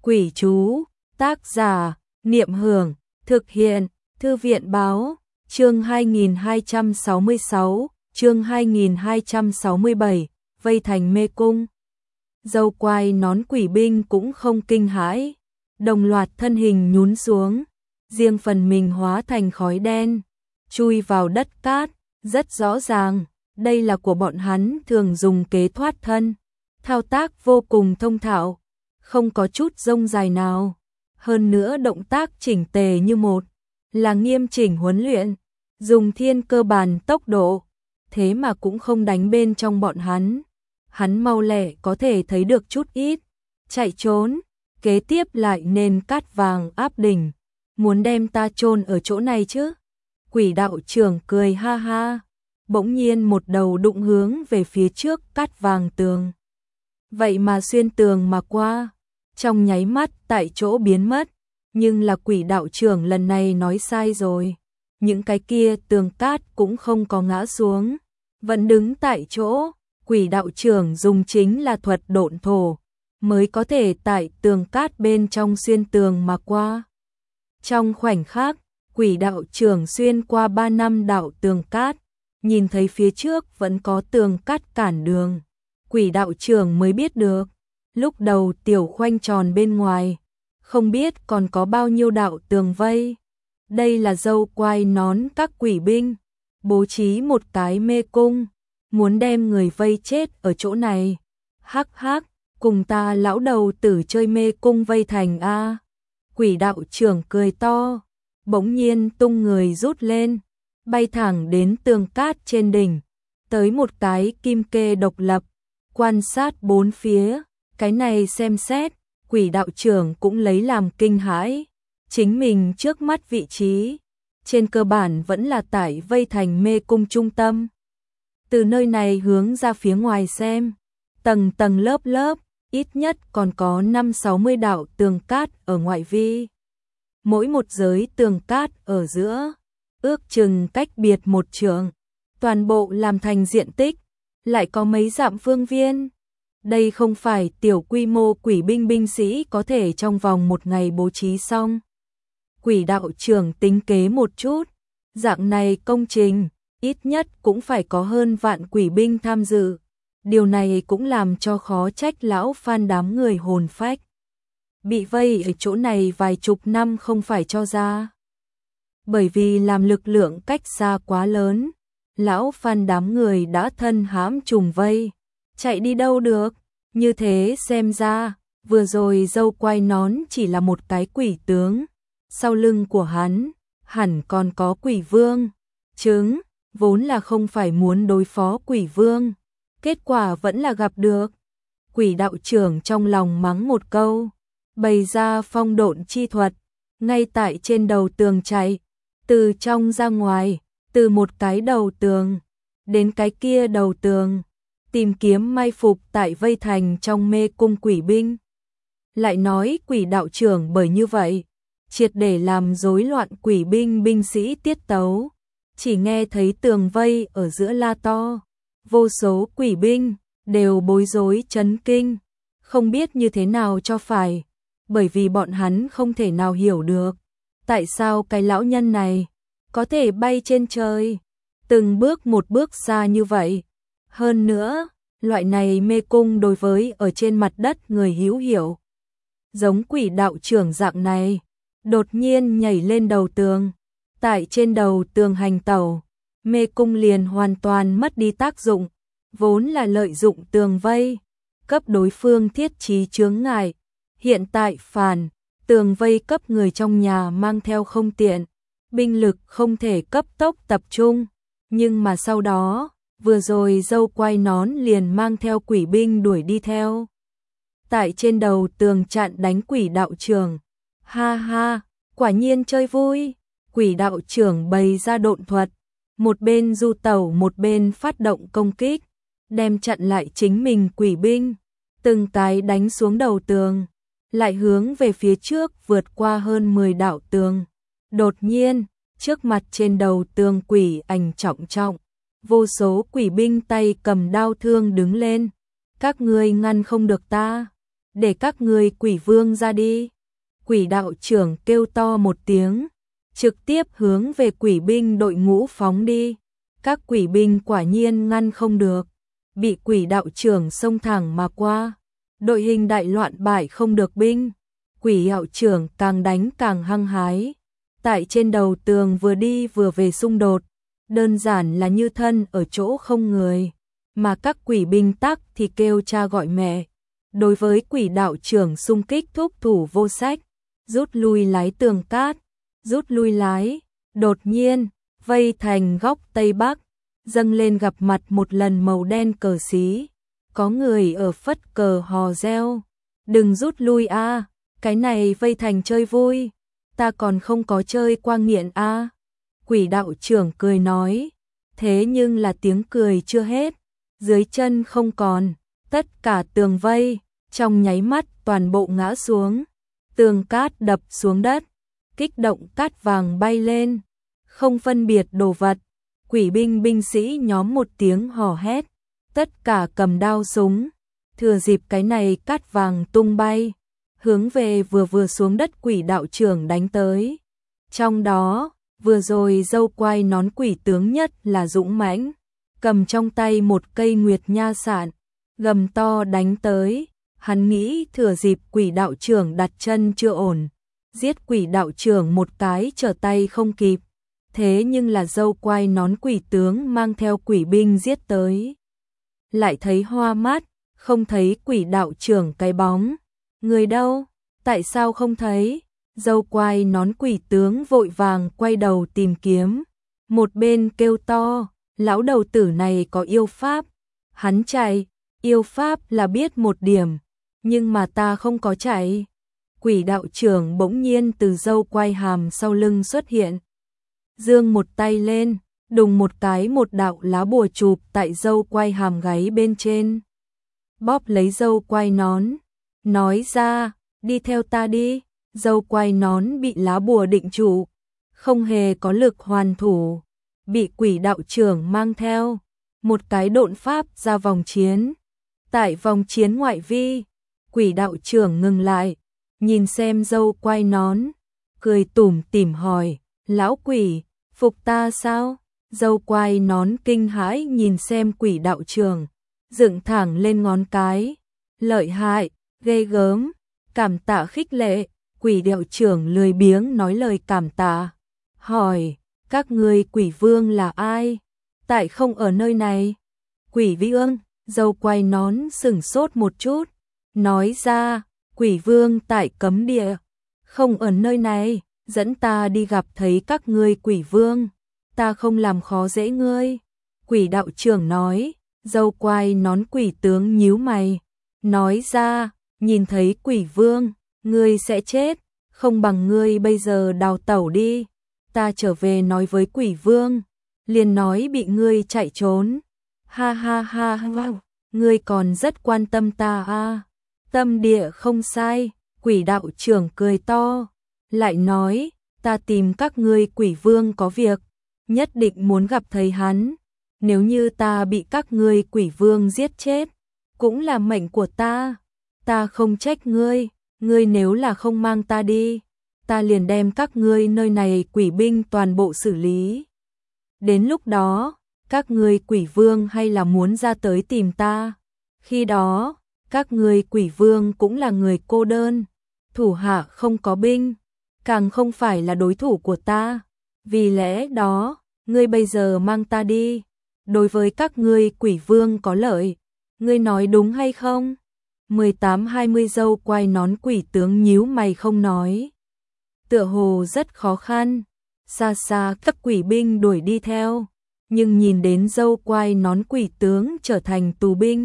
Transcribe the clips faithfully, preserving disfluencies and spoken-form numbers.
Quỷ chú, tác giả, Niệm Hưởng, thực hiện, Thư viện báo, chương hai nghìn hai trăm sáu mươi sáu, chương hai nghìn hai trăm sáu mươi bảy, vây thành mê cung. Dâu quai nón quỷ binh cũng không kinh hãi, đồng loạt thân hình nhún xuống, riêng phần mình hóa thành khói đen, chui vào đất cát, rất rõ ràng, đây là của bọn hắn thường dùng kế thoát thân, thao tác vô cùng thông thạo, không có chút rông dài nào, hơn nữa động tác chỉnh tề như một, là nghiêm chỉnh huấn luyện, dùng thiên cơ bản tốc độ, thế mà cũng không đánh bên trong bọn hắn. Hắn mau lẹ có thể thấy được chút ít, chạy trốn, kế tiếp lại nên cát vàng áp đỉnh, muốn đem ta chôn ở chỗ này chứ. Quỷ đạo trưởng cười ha ha, bỗng nhiên một đầu đụng hướng về phía trước cát vàng tường. Vậy mà xuyên tường mà qua, trong nháy mắt tại chỗ biến mất, nhưng là quỷ đạo trưởng lần này nói sai rồi. Những cái kia tường cát cũng không có ngã xuống, vẫn đứng tại chỗ. Quỷ đạo trưởng dùng chính là thuật độn thổ, mới có thể tại tường cát bên trong xuyên tường mà qua. Trong khoảnh khắc, quỷ đạo trưởng xuyên qua ba năm đạo tường cát, nhìn thấy phía trước vẫn có tường cát cản đường. Quỷ đạo trưởng mới biết được, lúc đầu tiểu khoanh tròn bên ngoài, không biết còn có bao nhiêu đạo tường vây. Đây là dâu quai nón các quỷ binh, bố trí một cái mê cung, muốn đem người vây chết ở chỗ này. Hắc hắc, cùng ta lão đầu tử chơi mê cung vây thành a. Quỷ đạo trưởng cười to, bỗng nhiên tung người rút lên, bay thẳng đến tường cát trên đỉnh, tới một cái kim kê độc lập, quan sát bốn phía, cái này xem xét, quỷ đạo trưởng cũng lấy làm kinh hãi, chính mình trước mắt vị trí, trên cơ bản vẫn là tại vây thành mê cung trung tâm. Từ nơi này hướng ra phía ngoài xem, tầng tầng lớp lớp, ít nhất còn có năm sáu mươi đạo tường cát ở ngoại vi. Mỗi một giới tường cát ở giữa, ước chừng cách biệt một trượng, toàn bộ làm thành diện tích, lại có mấy dặm phương viên. Đây không phải tiểu quy mô quỷ binh binh sĩ có thể trong vòng một ngày bố trí xong. Quỷ đạo trưởng tính kế một chút, dạng này công trình, ít nhất cũng phải có hơn vạn quỷ binh tham dự. Điều này cũng làm cho khó trách lão Phan đám người hồn phách. Bị vây ở chỗ này vài chục năm không phải cho ra. Bởi vì làm lực lượng cách xa quá lớn, lão Phan đám người đã thân hãm trùng vây, chạy đi đâu được. Như thế xem ra, vừa rồi dâu quai nón chỉ là một cái quỷ tướng, sau lưng của hắn, hẳn còn có quỷ vương. Chứng, vốn là không phải muốn đối phó quỷ vương, kết quả vẫn là gặp được. Quỷ đạo trưởng trong lòng mắng một câu, bày ra phong độn chi thuật, ngay tại trên đầu tường chạy, từ trong ra ngoài, từ một cái đầu tường đến cái kia đầu tường, tìm kiếm mai phục tại vây thành trong mê cung quỷ binh. Lại nói quỷ đạo trưởng bởi như vậy, triệt để làm rối loạn quỷ binh binh sĩ tiết tấu. Chỉ nghe thấy tường vây ở giữa la to, vô số quỷ binh đều bối rối chấn kinh, không biết như thế nào cho phải, bởi vì bọn hắn không thể nào hiểu được, tại sao cái lão nhân này có thể bay trên trời, từng bước một bước xa như vậy. Hơn nữa, loại này mê cung đối với ở trên mặt đất người hữu hiểu, giống quỷ đạo trưởng dạng này, đột nhiên nhảy lên đầu tường, tại trên đầu tường hành tẩu, mê cung liền hoàn toàn mất đi tác dụng, vốn là lợi dụng tường vây, cấp đối phương thiết trí chướng ngại. Hiện tại phản, tường vây cấp người trong nhà mang theo không tiện, binh lực không thể cấp tốc tập trung, nhưng mà sau đó, vừa rồi dâu quai nón liền mang theo quỷ binh đuổi đi theo. Tại trên đầu tường chặn đánh quỷ đạo trưởng, ha ha, quả nhiên chơi vui. Quỷ đạo trưởng bày ra độn thuật, một bên du tẩu một bên phát động công kích, đem chặn lại chính mình quỷ binh, từng cái đánh xuống đầu tường, lại hướng về phía trước vượt qua hơn mười đạo tường. Đột nhiên, trước mặt trên đầu tường quỷ ảnh trọng trọng, vô số quỷ binh tay cầm đao thương đứng lên, các ngươi ngăn không được ta. để các ngươi quỷ vương ra đi. Quỷ đạo trưởng kêu to một tiếng, trực tiếp hướng về quỷ binh đội ngũ phóng đi. Các quỷ binh quả nhiên ngăn không được, bị quỷ đạo trưởng xông thẳng mà qua. Đội hình đại loạn bại không được binh, quỷ đạo trưởng càng đánh càng hăng hái. Tại trên đầu tường vừa đi vừa về xung đột, đơn giản là như thân ở chỗ không người. Mà các quỷ binh tắc thì kêu cha gọi mẹ. Đối với quỷ đạo trưởng xung kích thúc thủ vô sách, rút lui lái tường cát, rút lui lái. Đột nhiên, vây thành góc Tây Bắc, dâng lên gặp mặt một lần màu đen cờ xí. Có người ở phất cờ hò reo, đừng rút lui a, cái này vây thành chơi vui, ta còn không có chơi qua nghiện a. Quỷ đạo trưởng cười nói, thế nhưng là tiếng cười chưa hết, dưới chân không còn, tất cả tường vây, trong nháy mắt toàn bộ ngã xuống, tường cát đập xuống đất, kích động cát vàng bay lên, không phân biệt đồ vật. Quỷ binh binh sĩ nhóm một tiếng hò hét, tất cả cầm đao súng, thừa dịp cái này cát vàng tung bay, hướng về vừa vừa xuống đất quỷ đạo trưởng đánh tới. Trong đó, vừa rồi dâu quai nón quỷ tướng nhất là dũng mãnh, cầm trong tay một cây nguyệt nha sạn, gầm to đánh tới. Hắn nghĩ thừa dịp quỷ đạo trưởng đặt chân chưa ổn, giết quỷ đạo trưởng một cái trở tay không kịp. Thế nhưng là dâu quai nón quỷ tướng mang theo quỷ binh giết tới. Lại thấy hoa mắt, không thấy quỷ đạo trưởng cái bóng. Người đâu? Tại sao không thấy? Dâu quai nón quỷ tướng vội vàng quay đầu tìm kiếm. Một bên kêu to, lão đầu tử này có yêu pháp. Hắn chạy, yêu pháp là biết một điểm, nhưng mà ta không có chạy. Quỷ đạo trưởng bỗng nhiên từ dâu quai hàm sau lưng xuất hiện. Dương một tay lên, đùng một cái một đạo lá bùa chụp tại dâu quai hàm gáy bên trên. Bóp lấy dâu quai nón, nói ra, đi theo ta đi. Dâu quai nón bị lá bùa định trụ, không hề có lực hoàn thủ, bị quỷ đạo trưởng mang theo. Một cái độn pháp ra vòng chiến. Tại vòng chiến ngoại vi, quỷ đạo trưởng ngừng lại, nhìn xem dâu quai nón, cười tủm tỉm hỏi, lão quỷ, phục ta sao? Dâu quai nón kinh hãi nhìn xem quỷ đạo trưởng, dựng thẳng lên ngón cái, lợi hại, ghê gớm, cảm tạ khích lệ. Quỷ đạo trưởng lười biếng nói lời cảm tạ, hỏi, các ngươi quỷ vương là ai? Tại không ở nơi này. Quỷ vương, dâu quai nón sửng sốt một chút, nói ra, quỷ vương tại cấm địa, không ở nơi này, dẫn ta đi gặp thấy các ngươi quỷ vương, ta không làm khó dễ ngươi. Quỷ đạo trưởng nói, dâu quai nón quỷ tướng nhíu mày, nói ra, nhìn thấy quỷ vương, ngươi sẽ chết, không bằng ngươi bây giờ đào tẩu đi, ta trở về nói với quỷ vương, liền nói bị ngươi chạy trốn. Ha ha ha ha, ngươi còn rất quan tâm ta à. Tâm địa không sai, quỷ đạo trưởng cười to, lại nói, ta tìm các ngươi quỷ vương có việc, nhất định muốn gặp thấy hắn, nếu như ta bị các ngươi quỷ vương giết chết, cũng là mệnh của ta, ta không trách ngươi, ngươi nếu là không mang ta đi, ta liền đem các ngươi nơi này quỷ binh toàn bộ xử lý. Đến lúc đó, các ngươi quỷ vương hay là muốn ra tới tìm ta, khi đó, các ngươi quỷ vương cũng là người cô đơn, thủ hạ không có binh, càng không phải là đối thủ của ta, vì lẽ đó, ngươi bây giờ mang ta đi, đối với các ngươi quỷ vương có lợi, ngươi nói đúng hay không? mười tám hai mươi dâu quai nón quỷ tướng nhíu mày không nói, tựa hồ rất khó khăn, xa xa các quỷ binh đuổi đi theo, nhưng nhìn đến dâu quai nón quỷ tướng trở thành tù binh,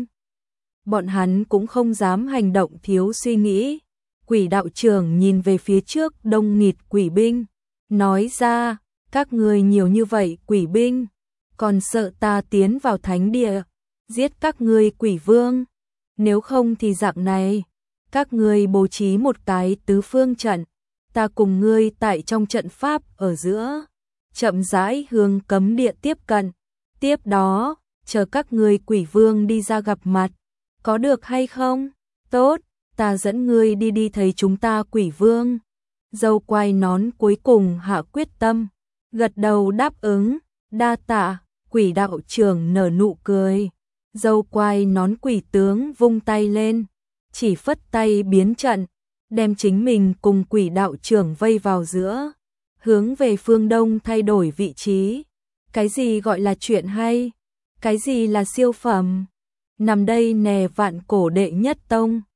bọn hắn cũng không dám hành động thiếu suy nghĩ. Quỷ đạo trưởng nhìn về phía trước đông nghịt quỷ binh, nói ra, các ngươi nhiều như vậy quỷ binh, còn sợ ta tiến vào thánh địa, giết các ngươi quỷ vương, nếu không thì dạng này, các ngươi bố trí một cái tứ phương trận, ta cùng ngươi tại trong trận pháp ở giữa, chậm rãi hướng cấm địa tiếp cận, tiếp đó, chờ các ngươi quỷ vương đi ra gặp mặt, có được hay không? Tốt, ta dẫn ngươi đi đi thấy chúng ta quỷ vương. Dâu quai nón cuối cùng hạ quyết tâm, gật đầu đáp ứng, đa tạ, quỷ đạo trưởng nở nụ cười. Dâu quai nón quỷ tướng vung tay lên, chỉ phất tay biến trận, đem chính mình cùng quỷ đạo trưởng vây vào giữa, hướng về phương đông thay đổi vị trí. Cái gì gọi là chuyện hay? Cái gì là siêu phẩm? Nằm đây nè vạn cổ đệ nhất tông.